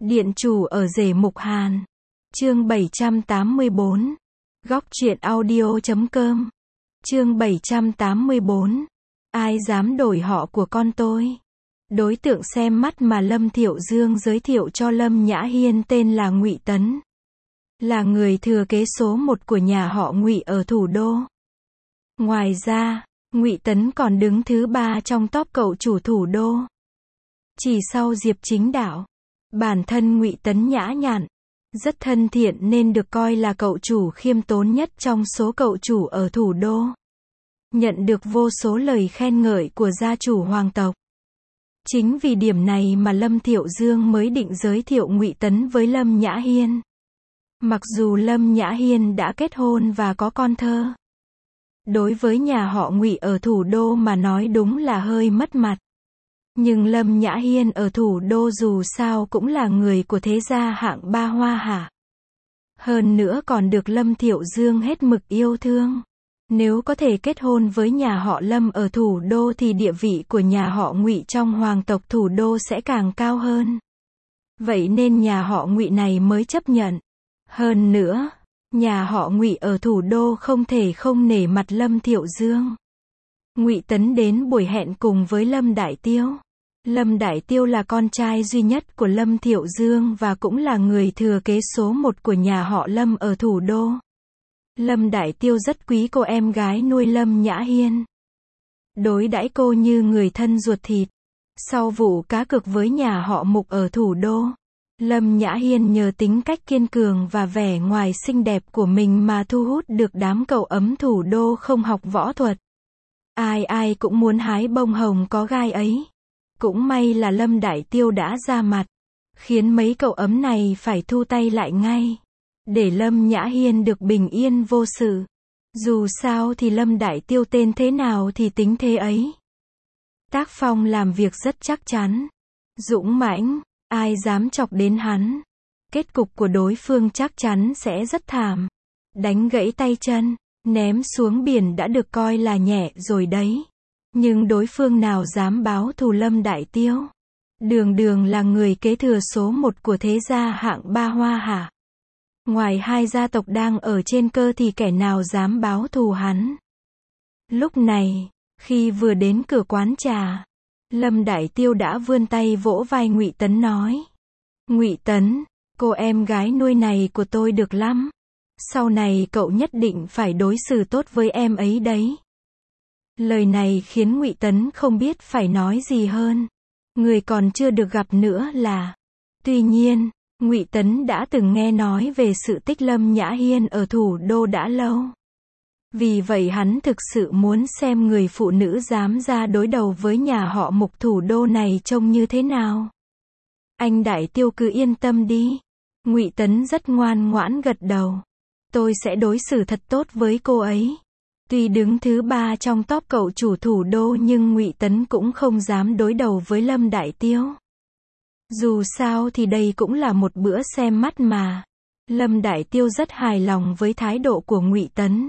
Điện chủ ở Rể Mục Hàn. Chương 784. Góc truyện audio.com. Chương 784. Ai dám đổi họ của con tôi? Đối tượng xem mắt mà Lâm Thiệu Dương giới thiệu cho Lâm Nhã Hiên tên là Ngụy Tấn. Là người thừa kế số 1 của nhà họ Ngụy ở thủ đô. Ngoài ra, Ngụy Tấn còn đứng thứ 3 trong top cậu chủ thủ đô. Chỉ sau Diệp Chính Đạo. Bản thân Ngụy Tấn nhã nhặn, rất thân thiện nên được coi là cậu chủ khiêm tốn nhất trong số cậu chủ ở thủ đô. Nhận được vô số lời khen ngợi của gia chủ hoàng tộc. Chính vì điểm này mà Lâm Thiệu Dương mới định giới thiệu Ngụy Tấn với Lâm Nhã Hiên. Mặc dù Lâm Nhã Hiên đã kết hôn và có con thơ. Đối với nhà họ Ngụy ở thủ đô mà nói đúng là hơi mất mặt. Nhưng Lâm Nhã Hiên ở thủ đô dù sao cũng là người của thế gia hạng ba hoa hạ. Hơn nữa còn được Lâm Thiệu Dương hết mực yêu thương. Nếu có thể kết hôn với nhà họ Lâm ở thủ đô thì địa vị của nhà họ Ngụy trong hoàng tộc thủ đô sẽ càng cao hơn. Vậy nên nhà họ Ngụy này mới chấp nhận. Hơn nữa, nhà họ Ngụy ở thủ đô không thể không nể mặt Lâm Thiệu Dương. Ngụy Tấn đến buổi hẹn cùng với Lâm Đại Tiêu. Lâm Đại Tiêu là con trai duy nhất của Lâm Thiệu Dương và cũng là người thừa kế số 1 của nhà họ Lâm ở thủ đô. Lâm Đại Tiêu rất quý cô em gái nuôi Lâm Nhã Hiên. Đối đãi cô như người thân ruột thịt. Sau vụ cá cược với nhà họ Mục ở thủ đô, Lâm Nhã Hiên nhờ tính cách kiên cường và vẻ ngoài xinh đẹp của mình mà thu hút được đám cậu ấm thủ đô không học võ thuật. Ai ai cũng muốn hái bông hồng có gai ấy. Cũng may là Lâm Đại Tiêu đã ra mặt, khiến mấy cậu ấm này phải thu tay lại ngay, để Lâm Nhã Hiên được bình yên vô sự. Dù sao thì Lâm Đại Tiêu tên thế nào thì tính thế ấy. Tác phong làm việc rất chắc chắn, dũng mãnh, ai dám chọc đến hắn. Kết cục của đối phương chắc chắn sẽ rất thảm. Đánh gãy tay chân, ném xuống biển đã được coi là nhẹ rồi đấy. Nhưng đối phương nào dám báo thù Lâm Đại Tiêu? Đường đường là người kế thừa số 1 của thế gia hạng ba hoa hạ. Ngoài hai gia tộc đang ở trên cơ thì kẻ nào dám báo thù hắn? Lúc này, khi vừa đến cửa quán trà, Lâm Đại Tiêu đã vươn tay vỗ vai Ngụy Tấn nói. Ngụy Tấn, cô em gái nuôi này của tôi được lắm. Sau này cậu nhất định phải đối xử tốt với em ấy đấy. Lời này khiến Ngụy Tấn không biết phải nói gì hơn. Người còn chưa được gặp nữa là. Tuy nhiên, Ngụy Tấn đã từng nghe nói về sự tích Lâm Nhã Hiên ở thủ đô đã lâu. Vì vậy hắn thực sự muốn xem người phụ nữ dám ra đối đầu với nhà họ Mục thủ đô này trông như thế nào. Anh Đại Tiêu cứ yên tâm đi. Ngụy Tấn rất ngoan ngoãn gật đầu. Tôi sẽ đối xử thật tốt với cô ấy. Tuy đứng thứ 3 trong top cậu chủ thủ đô nhưng Ngụy Tấn cũng không dám đối đầu với Lâm Đại Tiêu. Dù sao thì đây cũng là một bữa xem mắt mà. Lâm Đại Tiêu rất hài lòng với thái độ của Ngụy Tấn.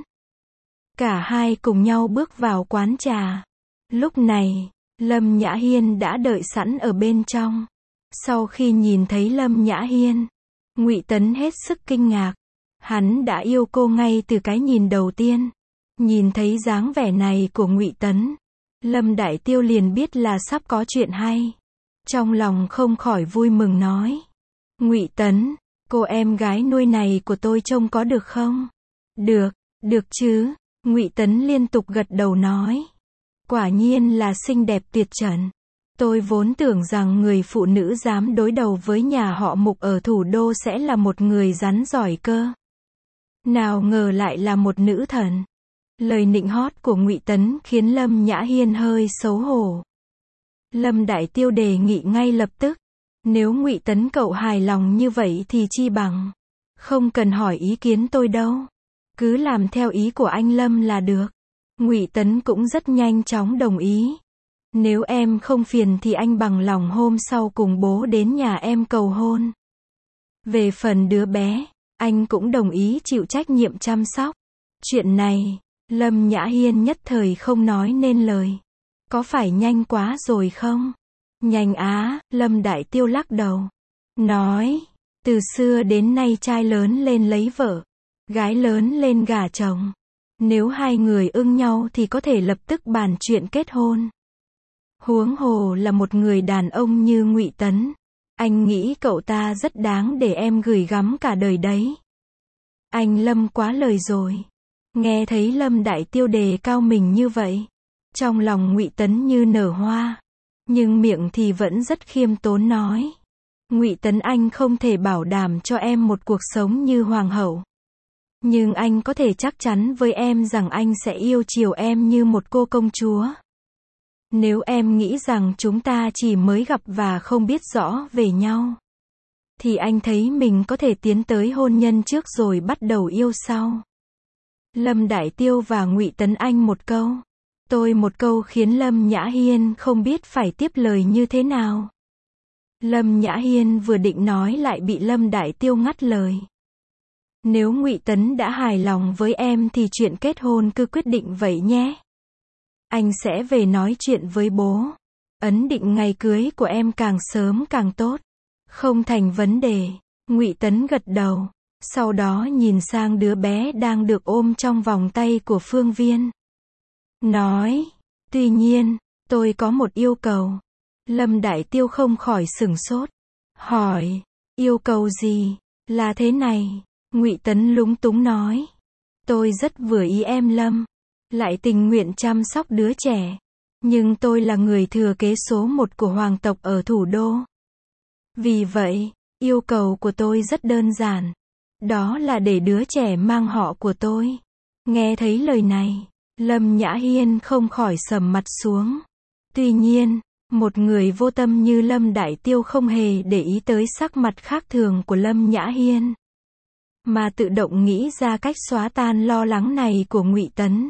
Cả hai cùng nhau bước vào quán trà. Lúc này, Lâm Nhã Hiên đã đợi sẵn ở bên trong. Sau khi nhìn thấy Lâm Nhã Hiên, Ngụy Tấn hết sức kinh ngạc. Hắn đã yêu cô ngay từ cái nhìn đầu tiên. Nhìn thấy dáng vẻ này của Ngụy Tấn, Lâm Đại Tiêu liền biết là sắp có chuyện hay. Trong lòng không khỏi vui mừng nói. Ngụy Tấn, cô em gái nuôi này của tôi trông có được không? Được, được chứ. Ngụy Tấn liên tục gật đầu nói. Quả nhiên là xinh đẹp tuyệt trần. Tôi vốn tưởng rằng người phụ nữ dám đối đầu với nhà họ Mục ở thủ đô sẽ là một người rắn giỏi cơ. Nào ngờ lại là một nữ thần. Lời nịnh hót của Ngụy Tấn khiến Lâm Nhã Hiên hơi xấu hổ. Lâm Đại Tiêu đề nghị ngay lập tức. Nếu Ngụy Tấn cậu hài lòng như vậy thì chi bằng. Không cần hỏi ý kiến tôi đâu. Cứ làm theo ý của anh Lâm là được. Ngụy Tấn cũng rất nhanh chóng đồng ý. Nếu em không phiền thì anh bằng lòng hôm sau cùng bố đến nhà em cầu hôn. Về phần đứa bé, anh cũng đồng ý chịu trách nhiệm chăm sóc. Chuyện này, Lâm Nhã Hiên nhất thời không nói nên lời. Có phải nhanh quá rồi không? Nhanh á, Lâm Đại Tiêu lắc đầu. nói, từ xưa đến nay trai lớn lên lấy vợ, gái lớn lên gả chồng. Nếu hai người ưng nhau thì có thể lập tức bàn chuyện kết hôn. Huống hồ là một người đàn ông như Ngụy Tấn. Anh nghĩ cậu ta rất đáng để em gửi gắm cả đời đấy. Anh Lâm quá lời rồi. Nghe thấy Lâm Đại Tiêu đề cao mình như vậy, trong lòng Ngụy Tấn như nở hoa, nhưng miệng thì vẫn rất khiêm tốn nói. Ngụy Tấn, anh không thể bảo đảm cho em một cuộc sống như hoàng hậu. Nhưng anh có thể chắc chắn với em rằng anh sẽ yêu chiều em như một cô công chúa. Nếu em nghĩ rằng chúng ta chỉ mới gặp và không biết rõ về nhau, thì anh thấy mình có thể tiến tới hôn nhân trước rồi bắt đầu yêu sau. Lâm Đại Tiêu và Ngụy Tấn anh một câu, tôi một câu khiến Lâm Nhã Hiên không biết phải tiếp lời như thế nào. Lâm Nhã Hiên vừa định nói lại bị Lâm Đại Tiêu ngắt lời. Nếu Ngụy Tấn đã hài lòng với em thì chuyện kết hôn cứ quyết định vậy nhé. Anh sẽ về nói chuyện với bố. Ấn định ngày cưới của em càng sớm càng tốt. Không thành vấn đề. Ngụy Tấn gật đầu. Sau đó nhìn sang đứa bé đang được ôm trong vòng tay của Phương Viên. Nói, tuy nhiên, tôi có một yêu cầu. Lâm Đại Tiêu không khỏi sửng sốt. Hỏi, yêu cầu gì? Là thế này. Ngụy Tấn lúng túng nói. Tôi rất vừa ý em Lâm. Lại tình nguyện chăm sóc đứa trẻ. Nhưng tôi là người thừa kế số 1 của hoàng tộc ở thủ đô. Vì vậy, yêu cầu của tôi rất đơn giản. Đó là để đứa trẻ mang họ của tôi. Nghe thấy lời này, Lâm Nhã Hiên không khỏi sầm mặt xuống. Tuy nhiên, một người vô tâm như Lâm Đại Tiêu không hề để ý tới sắc mặt khác thường của Lâm Nhã Hiên, mà tự động nghĩ ra cách xóa tan lo lắng này của Ngụy Tấn.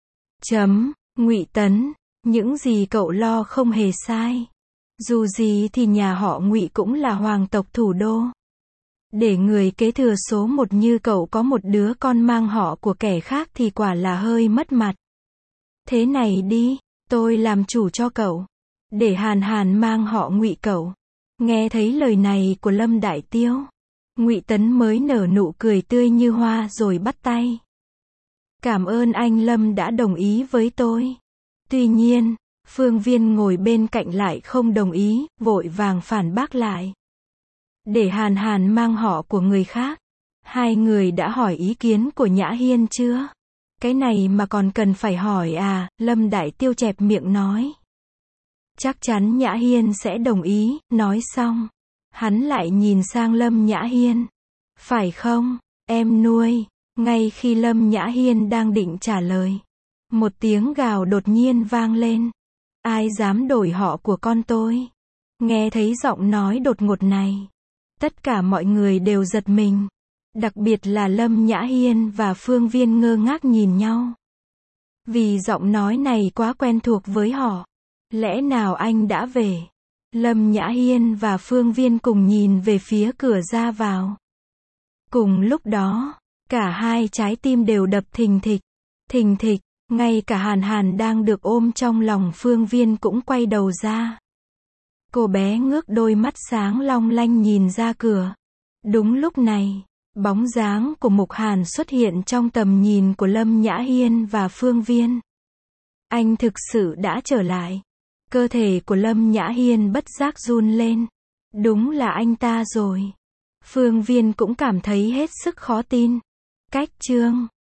Ngụy Tấn, những gì cậu lo không hề sai. Dù gì thì nhà họ Ngụy cũng là hoàng tộc thủ đô. Để người kế thừa số 1 như cậu có một đứa con mang họ của kẻ khác thì quả là hơi mất mặt. Thế này đi, tôi làm chủ cho cậu. Để Hàn Hàn mang họ Ngụy cậu. Nghe thấy lời này của Lâm Đại Tiêu, Ngụy Tấn mới nở nụ cười tươi như hoa rồi bắt tay. Cảm ơn anh Lâm đã đồng ý với tôi. Tuy nhiên, Phương Viên ngồi bên cạnh lại không đồng ý, vội vàng phản bác lại. Để Hàn Hàn mang họ của người khác. Hai người đã hỏi ý kiến của Nhã Hiên chưa? Cái này mà còn cần phải hỏi à? Lâm Đại Tiêu chẹp miệng nói. Chắc chắn Nhã Hiên sẽ đồng ý. Nói xong, hắn lại nhìn sang Lâm Nhã Hiên. Phải không, em nuôi? Ngay khi Lâm Nhã Hiên đang định trả lời, một tiếng gào đột nhiên vang lên. Ai dám đổi họ của con tôi? Nghe thấy giọng nói đột ngột này, tất cả mọi người đều giật mình. Đặc biệt là Lâm Nhã Hiên và Phương Viên ngơ ngác nhìn nhau. Vì giọng nói này quá quen thuộc với họ. Lẽ nào anh đã về? Lâm Nhã Hiên và Phương Viên cùng nhìn về phía cửa ra vào. Cùng lúc đó, cả hai trái tim đều đập thình thịch. Thình thịch, ngay cả Hàn Hàn đang được ôm trong lòng Phương Viên cũng quay đầu ra. Cô bé ngước đôi mắt sáng long lanh nhìn ra cửa. Đúng lúc này, bóng dáng của Mục Hàn xuất hiện trong tầm nhìn của Lâm Nhã Hiên và Phương Viên. Anh thực sự đã trở lại. Cơ thể của Lâm Nhã Hiên bất giác run lên. Đúng là anh ta rồi. Phương Viên cũng cảm thấy hết sức khó tin. Cách chương